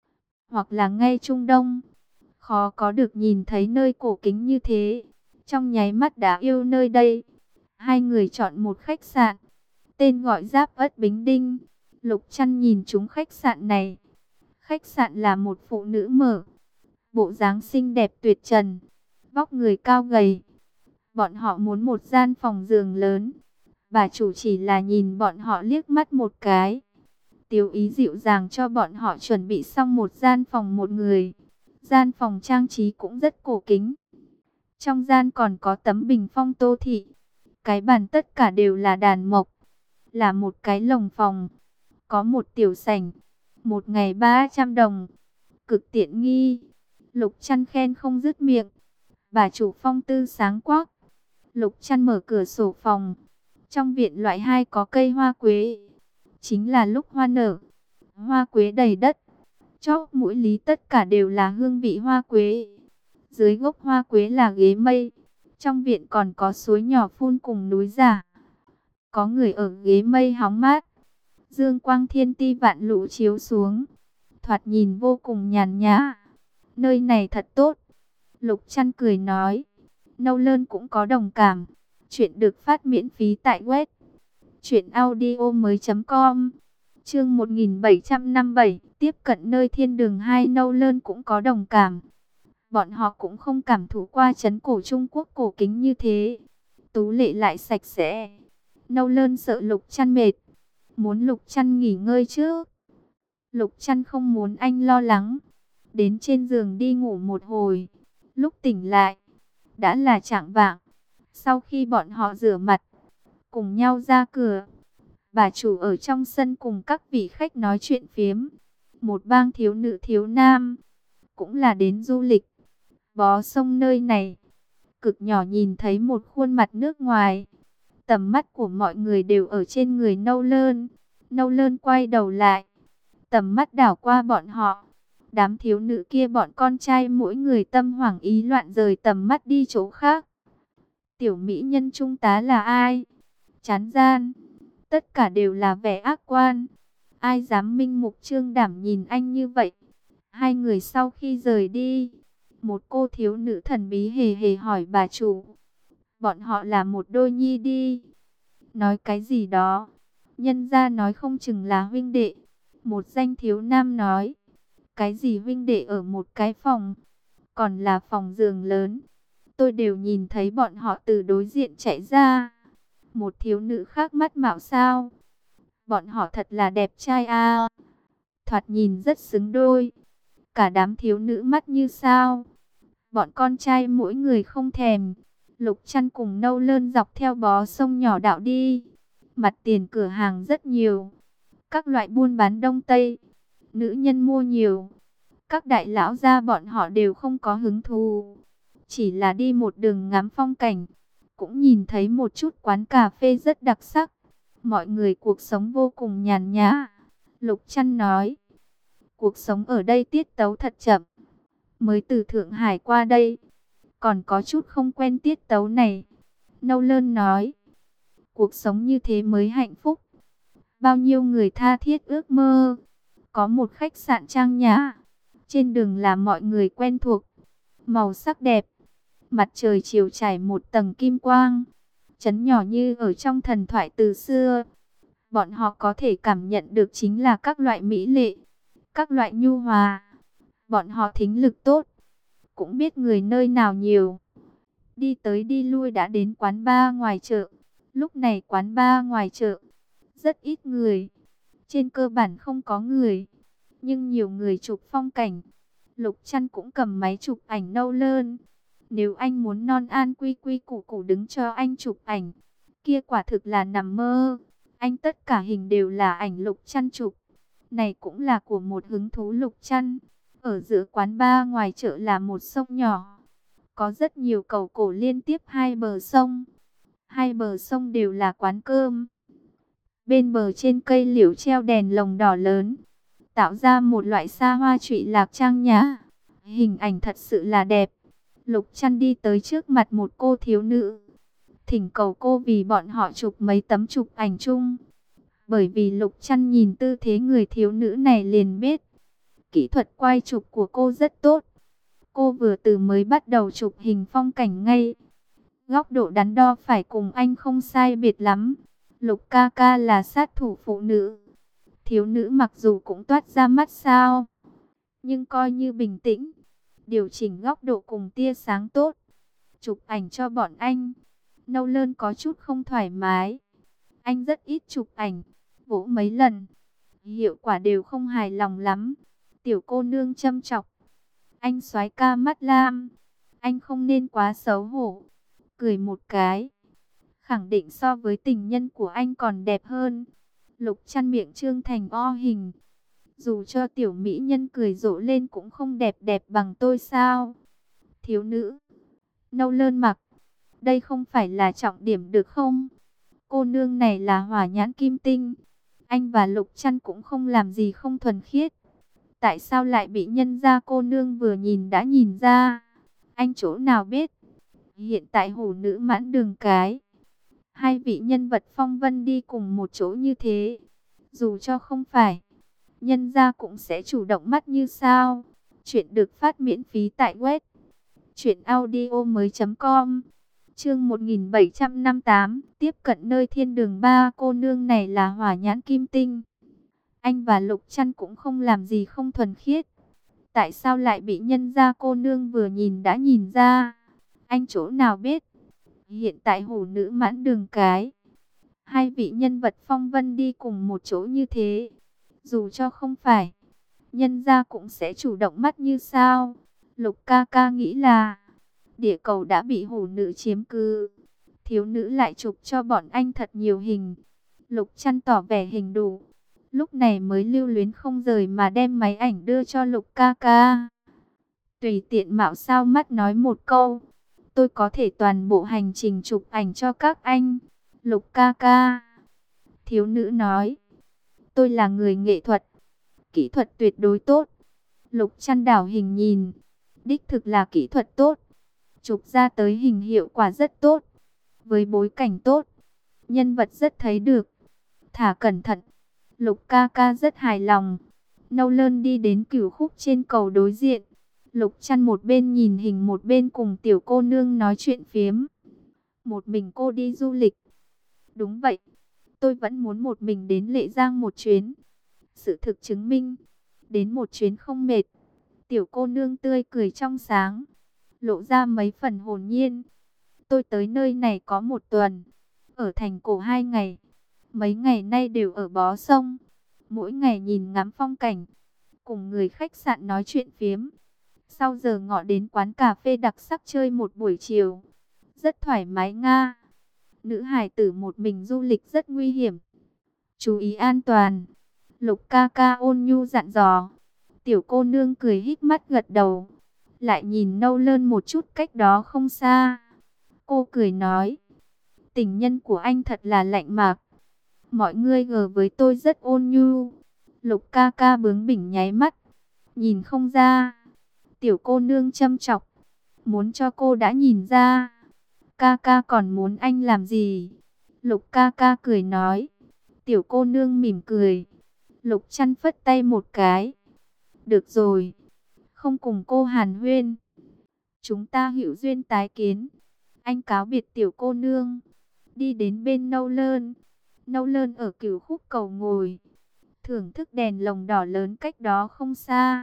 hoặc là ngay Trung Đông, khó có được nhìn thấy nơi cổ kính như thế. Trong nháy mắt đã yêu nơi đây. Hai người chọn một khách sạn, tên gọi Giáp Ất Bính Đinh. Lục Trăn nhìn trúng khách sạn này. Khách sạn là một phụ nữ mở, bộ dáng xinh đẹp tuyệt trần, vóc người cao gầy. Bọn họ muốn một gian phòng giường lớn. Bà chủ chỉ là nhìn bọn họ liếc mắt một cái, tiểu ý dịu dàng cho bọn họ chuẩn bị xong một gian phòng một người. Gian phòng trang trí cũng rất cổ kính. Trong gian còn có tấm bình phong tô thị. Cái bàn tất cả đều là đàn mộc. Là một cái lồng phòng. Có một tiểu sảnh. Một ngày 300 đồng. Cực tiện nghi. Lục Trăn khen không dứt miệng. Bà chủ phong tư sáng quắc. Lục Trăn mở cửa sổ phòng. Trong viện loại 2 có cây hoa quế. Chính là lúc hoa nở. Hoa quế đầy đất. Chóp mũi lý tất cả đều là hương vị hoa quế. Dưới gốc hoa quế là ghế mây. Trong viện còn có suối nhỏ phun cùng núi giả. Có người ở ghế mây hóng mát. Dương quang thiên ti vạn lũ chiếu xuống, thoạt nhìn vô cùng nhàn nhã. Nơi này thật tốt. Lục Trăn cười nói. Nâu Lơn cũng có đồng cảm. Chuyện được phát miễn phí tại web truyệnaudiomoi.com. Chương 1757, tiếp cận nơi thiên đường 2. Nâu Lơn cũng có đồng cảm. Bọn họ cũng không cảm thụ qua trấn cổ Trung Quốc cổ kính như thế. Tú lệ lại sạch sẽ. Nâu Lơn sợ Lục Trăn mệt, muốn Lục Trăn nghỉ ngơi trước. Lục Trăn không muốn anh lo lắng. Đến trên giường đi ngủ một hồi. Lúc tỉnh lại, đã là chạng vạng. Sau khi bọn họ rửa mặt, cùng nhau ra cửa, bà chủ ở trong sân cùng các vị khách nói chuyện phiếm. Một bang thiếu nữ thiếu nam, cũng là đến du lịch. Bó Sông nơi này, cực nhỏ nhìn thấy một khuôn mặt nước ngoài. Tầm mắt của mọi người đều ở trên người Nâu Lơn. Nâu Lơn quay đầu lại, tầm mắt đảo qua bọn họ. Đám thiếu nữ kia bọn con trai mỗi người tâm hoảng ý loạn rời tầm mắt đi chỗ khác. Tiểu mỹ nhân trung tá là ai? Chán gian. Tất cả đều là vẻ ác quan. Ai dám minh mục trương đảm nhìn anh như vậy? Hai người sau khi rời đi, một cô thiếu nữ thần bí hề hề hỏi bà chủ. Bọn họ là một đôi nhi đi. Nói cái gì đó? Nhân gia nói không chừng là huynh đệ. Một danh thiếu nam nói. Cái gì huynh đệ ở một cái phòng? Còn là phòng giường lớn. Tôi đều nhìn thấy bọn họ từ đối diện chạy ra. Một thiếu nữ khác mắt mạo sao? Bọn họ thật là đẹp trai à. Thoạt nhìn rất xứng đôi. Cả đám thiếu nữ mắt như sao. Bọn con trai mỗi người không thèm. Lục Chăn cùng Nâu Lơn dọc theo bó sông nhỏ đạo đi. Mặt tiền cửa hàng rất nhiều. Các loại buôn bán đông tây. Nữ nhân mua nhiều. Các đại lão gia bọn họ đều không có hứng thú. Chỉ là đi một đường ngắm phong cảnh. Cũng nhìn thấy một chút quán cà phê rất đặc sắc. Mọi người cuộc sống vô cùng nhàn nhã. Lục Chăn nói. Cuộc sống ở đây tiết tấu thật chậm. Mới từ Thượng Hải qua đây. Còn có chút không quen tiết tấu này. Nâu Lơn nói. Cuộc sống như thế mới hạnh phúc. Bao nhiêu người tha thiết ước mơ. Có một khách sạn trang nhã. Trên đường là mọi người quen thuộc. Màu sắc đẹp. Mặt trời chiều trải một tầng kim quang. Trấn nhỏ như ở trong thần thoại từ xưa. Bọn họ có thể cảm nhận được chính là các loại mỹ lệ. Các loại nhu hòa. Bọn họ thính lực tốt. Cũng biết người nơi nào nhiều. Đi tới đi lui đã đến quán bar ngoài chợ. Lúc này quán bar ngoài chợ rất ít người. Trên cơ bản không có người. Nhưng nhiều người chụp phong cảnh. Lục Chăn cũng cầm máy chụp ảnh Nâu Lơn. Nếu anh muốn non an quy quy củ củ đứng cho anh chụp ảnh, kia quả thực là nằm mơ. Anh tất cả hình đều là ảnh Lục Chăn chụp. Này cũng là của một hứng thú Lục Chăn. Ở giữa quán bar ngoài chợ là một sông nhỏ. Có rất nhiều cầu cổ liên tiếp hai bờ sông. Hai bờ sông đều là quán cơm. Bên bờ trên cây liễu treo đèn lồng đỏ lớn, tạo ra một loại xa hoa trụy lạc trang nhã. Hình ảnh thật sự là đẹp. Lục Chăn đi tới trước mặt một cô thiếu nữ. Thỉnh cầu cô vì bọn họ chụp mấy tấm chụp ảnh chung. Bởi vì Lục Chăn nhìn tư thế người thiếu nữ này liền biết. Kỹ thuật quay chụp của cô rất tốt. Cô vừa từ mới bắt đầu chụp hình phong cảnh ngay. Góc độ đắn đo phải cùng anh không sai biệt lắm. Lục ca ca là sát thủ phụ nữ. Thiếu nữ mặc dù cũng toát ra mắt sao, nhưng coi như bình tĩnh. Điều chỉnh góc độ cùng tia sáng tốt. Chụp ảnh cho bọn anh. Nâu Lơn có chút không thoải mái. Anh rất ít chụp ảnh. Vỗ mấy lần. Hiệu quả đều không hài lòng lắm. Tiểu cô nương châm chọc. Anh soái ca mắt lam. Anh không nên quá xấu hổ. Cười một cái. Khẳng định so với tình nhân của anh còn đẹp hơn. Lục Chăn miệng trương thành o hình. Dù cho tiểu mỹ nhân cười rộ lên cũng không đẹp đẹp bằng tôi sao. Thiếu nữ. Nâu Lơn mặc. Đây không phải là trọng điểm được không? Cô nương này là hỏa nhãn kim tinh. Anh và Lục Chăn cũng không làm gì không thuần khiết. Tại sao lại bị nhân gia cô nương vừa nhìn đã nhìn ra? Anh chỗ nào biết? Hiện tại hổ nữ mãn đường cái. Hai vị nhân vật phong vân đi cùng một chỗ như thế. Dù cho không phải, nhân gia cũng sẽ chủ động mắt như sao. Chuyện được phát miễn phí tại web truyệnaudiomoi.com. Chương 1758, tiếp cận nơi thiên đường ba. Cô nương này là hỏa nhãn kim tinh. Anh và Lục Chăn cũng không làm gì không thuần khiết. Tại sao lại bị nhân gia cô nương vừa nhìn đã nhìn ra? Anh chỗ nào biết? Hiện tại hổ nữ mãn đường cái. Hai vị nhân vật phong vân đi cùng một chỗ như thế. Dù cho không phải, nhân gia cũng sẽ chủ động mắt như sao. Lục ca ca nghĩ là địa cầu đã bị hổ nữ chiếm cứ. Thiếu nữ lại chụp cho bọn anh thật nhiều hình. Lục Chăn tỏ vẻ hình đủ. Lúc này mới lưu luyến không rời mà đem máy ảnh đưa cho Lục ca ca. Tùy tiện mạo sao mắt nói một câu. Tôi có thể toàn bộ hành trình chụp ảnh cho các anh. Lục ca ca. Thiếu nữ nói. Tôi là người nghệ thuật. Kỹ thuật tuyệt đối tốt. Lục Trăn đảo hình nhìn, đích thực là kỹ thuật tốt, chụp ra tới hình hiệu quả rất tốt, với bối cảnh tốt, nhân vật rất thấy được, thả cẩn thận. Lục ca ca rất hài lòng. Nâu Lơn đi đến Cửu Khúc trên cầu đối diện. Lục Trăn một bên nhìn hình một bên cùng tiểu cô nương nói chuyện phiếm. Một mình cô đi du lịch. Đúng vậy, tôi vẫn muốn một mình đến Lệ Giang một chuyến. Sự thực chứng minh, đến một chuyến không mệt. Tiểu cô nương tươi cười trong sáng, lộ ra mấy phần hồn nhiên. Tôi tới nơi này có 1 tuần, ở thành cổ 2 ngày. Mấy ngày nay đều ở bó sông, mỗi ngày nhìn ngắm phong cảnh, cùng người khách sạn nói chuyện phiếm. Sau giờ ngọ đến quán cà phê đặc sắc chơi một buổi chiều, rất thoải mái nga. Nữ hài tử một mình du lịch rất nguy hiểm, chú ý an toàn. Lục ca ca ôn nhu dặn dò. Tiểu cô nương cười híp mắt gật đầu, lại nhìn Nâu Lơn một chút cách đó không xa. Cô cười nói, tình nhân của anh thật là lạnh mạc. Mọi người gờ với tôi rất ôn nhu. Lục ca ca bướng bỉnh nháy mắt, nhìn không ra. Tiểu cô nương châm chọc, muốn cho cô đã nhìn ra. Ca ca còn muốn anh làm gì? Lục ca ca cười nói. Tiểu cô nương mỉm cười. Lục Trăn phất tay một cái. Được rồi, không cùng cô hàn huyên. Chúng ta hữu duyên tái kiến. Anh cáo biệt tiểu cô nương, đi đến bên Nâu Lơn. Nâu Lơn ở Cửu Khúc cầu ngồi, thưởng thức đèn lồng đỏ lớn cách đó không xa.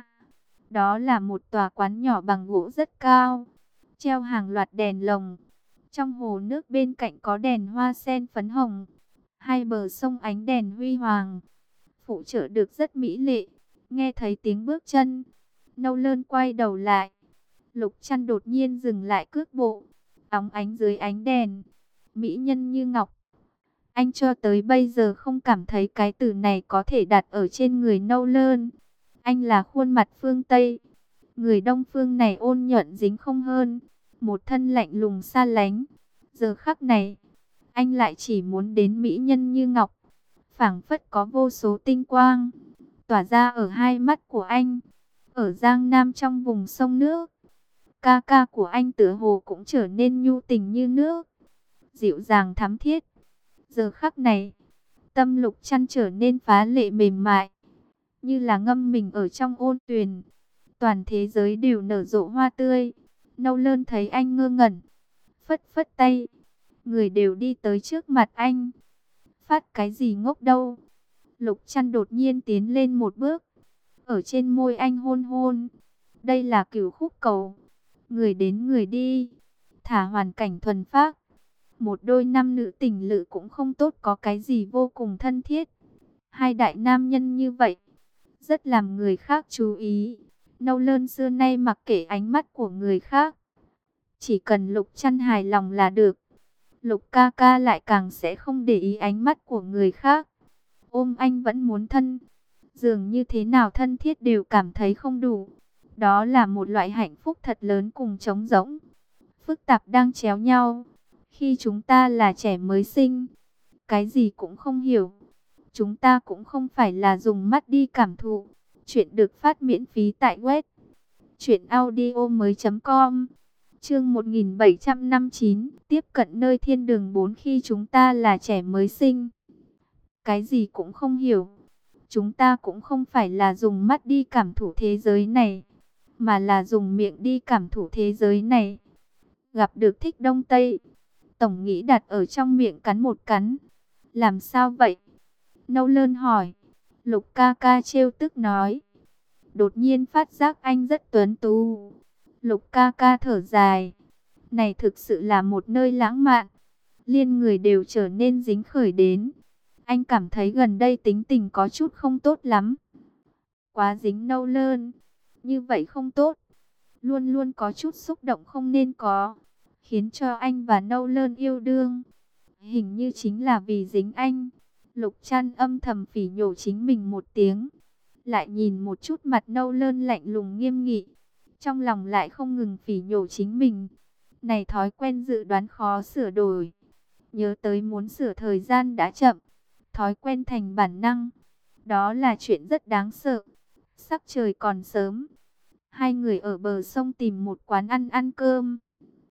Đó là một tòa quán nhỏ bằng gỗ rất cao, treo hàng loạt đèn lồng. Trong hồ nước bên cạnh có đèn hoa sen phấn hồng, hai bờ sông ánh đèn huy hoàng, phụ trợ được rất mỹ lệ. Nghe thấy tiếng bước chân, Nâu Lơn quay đầu lại. Lục Trăn đột nhiên dừng lại cước bộ, óng ánh dưới ánh đèn, mỹ nhân như ngọc. Anh cho tới bây giờ không cảm thấy cái từ này có thể đặt ở trên người Nâu Lơn. Anh là khuôn mặt phương Tây, người Đông phương này ôn nhuận dính không hơn, một thân lạnh lùng xa lánh. Giờ khắc này, anh lại chỉ muốn đến mỹ nhân như ngọc, phảng phất có vô số tinh quang tỏa ra ở hai mắt của anh. Ở Giang Nam trong vùng sông nước, ca ca của anh tựa hồ cũng trở nên nhu tình như nước, dịu dàng thắm thiết. Giờ khắc này, tâm Lục Trăn trở nên phá lệ mềm mại, như là ngâm mình ở trong ôn tuyền. Toàn thế giới đều nở rộ hoa tươi. Nâu Lơn thấy anh ngơ ngẩn, phất phất tay, người đều đi tới trước mặt anh. Phát cái gì ngốc đâu. Lục Trăn đột nhiên tiến lên một bước, ở trên môi anh hôn hôn. Đây là Cửu Khúc cầu, người đến người đi, thả hoàn cảnh thuần phác. Một đôi nam nữ tình lữ cũng không tốt có cái gì vô cùng thân thiết. Hai đại nam nhân như vậy, rất làm người khác chú ý. Nâu Lơn xưa nay mặc kệ ánh mắt của người khác, chỉ cần Lục Trăn hài lòng là được. Lục ca ca lại càng sẽ không để ý ánh mắt của người khác. Ôm anh vẫn muốn thân, dường như thế nào thân thiết đều cảm thấy không đủ. Đó là một loại hạnh phúc thật lớn cùng trống rỗng, phức tạp đang chéo nhau. Khi chúng ta là trẻ mới sinh, cái gì cũng không hiểu, chúng ta cũng không phải là dùng mắt đi cảm thụ. Chuyện được phát miễn phí tại web truyệnaudiomoi.com. Chương 1759, tiếp cận nơi thiên đường 4. Khi chúng ta là trẻ mới sinh, cái gì cũng không hiểu, chúng ta cũng không phải là dùng mắt đi cảm thụ thế giới này, mà là dùng miệng đi cảm thụ thế giới này. Gặp được thích Đông Tây, tổng nghĩ đặt ở trong miệng cắn một cắn. Làm sao vậy? Nâu Lơn hỏi. Lục ca ca trêu tức nói. Đột nhiên phát giác anh rất tuấn tú. Lục ca ca thở dài. Này thực sự là một nơi lãng mạn, liên người đều trở nên dính khởi đến. Anh cảm thấy gần đây tính tình có chút không tốt lắm. Quá dính Nâu Lơn, như vậy không tốt. Luôn luôn có chút xúc động không nên có, khiến cho anh và Nâu Lơn yêu đương. Hình như chính là vì dính anh. Lục Trăn âm thầm phỉ nhổ chính mình một tiếng, lại nhìn một chút mặt Nâu Lơn lạnh lùng nghiêm nghị, trong lòng lại không ngừng phỉ nhổ chính mình. Này thói quen dự đoán khó sửa đổi, nhớ tới muốn sửa thời gian đã chậm, thói quen thành bản năng, đó là chuyện rất đáng sợ. Sắc trời còn sớm, Hai người ở bờ sông tìm một quán ăn ăn cơm.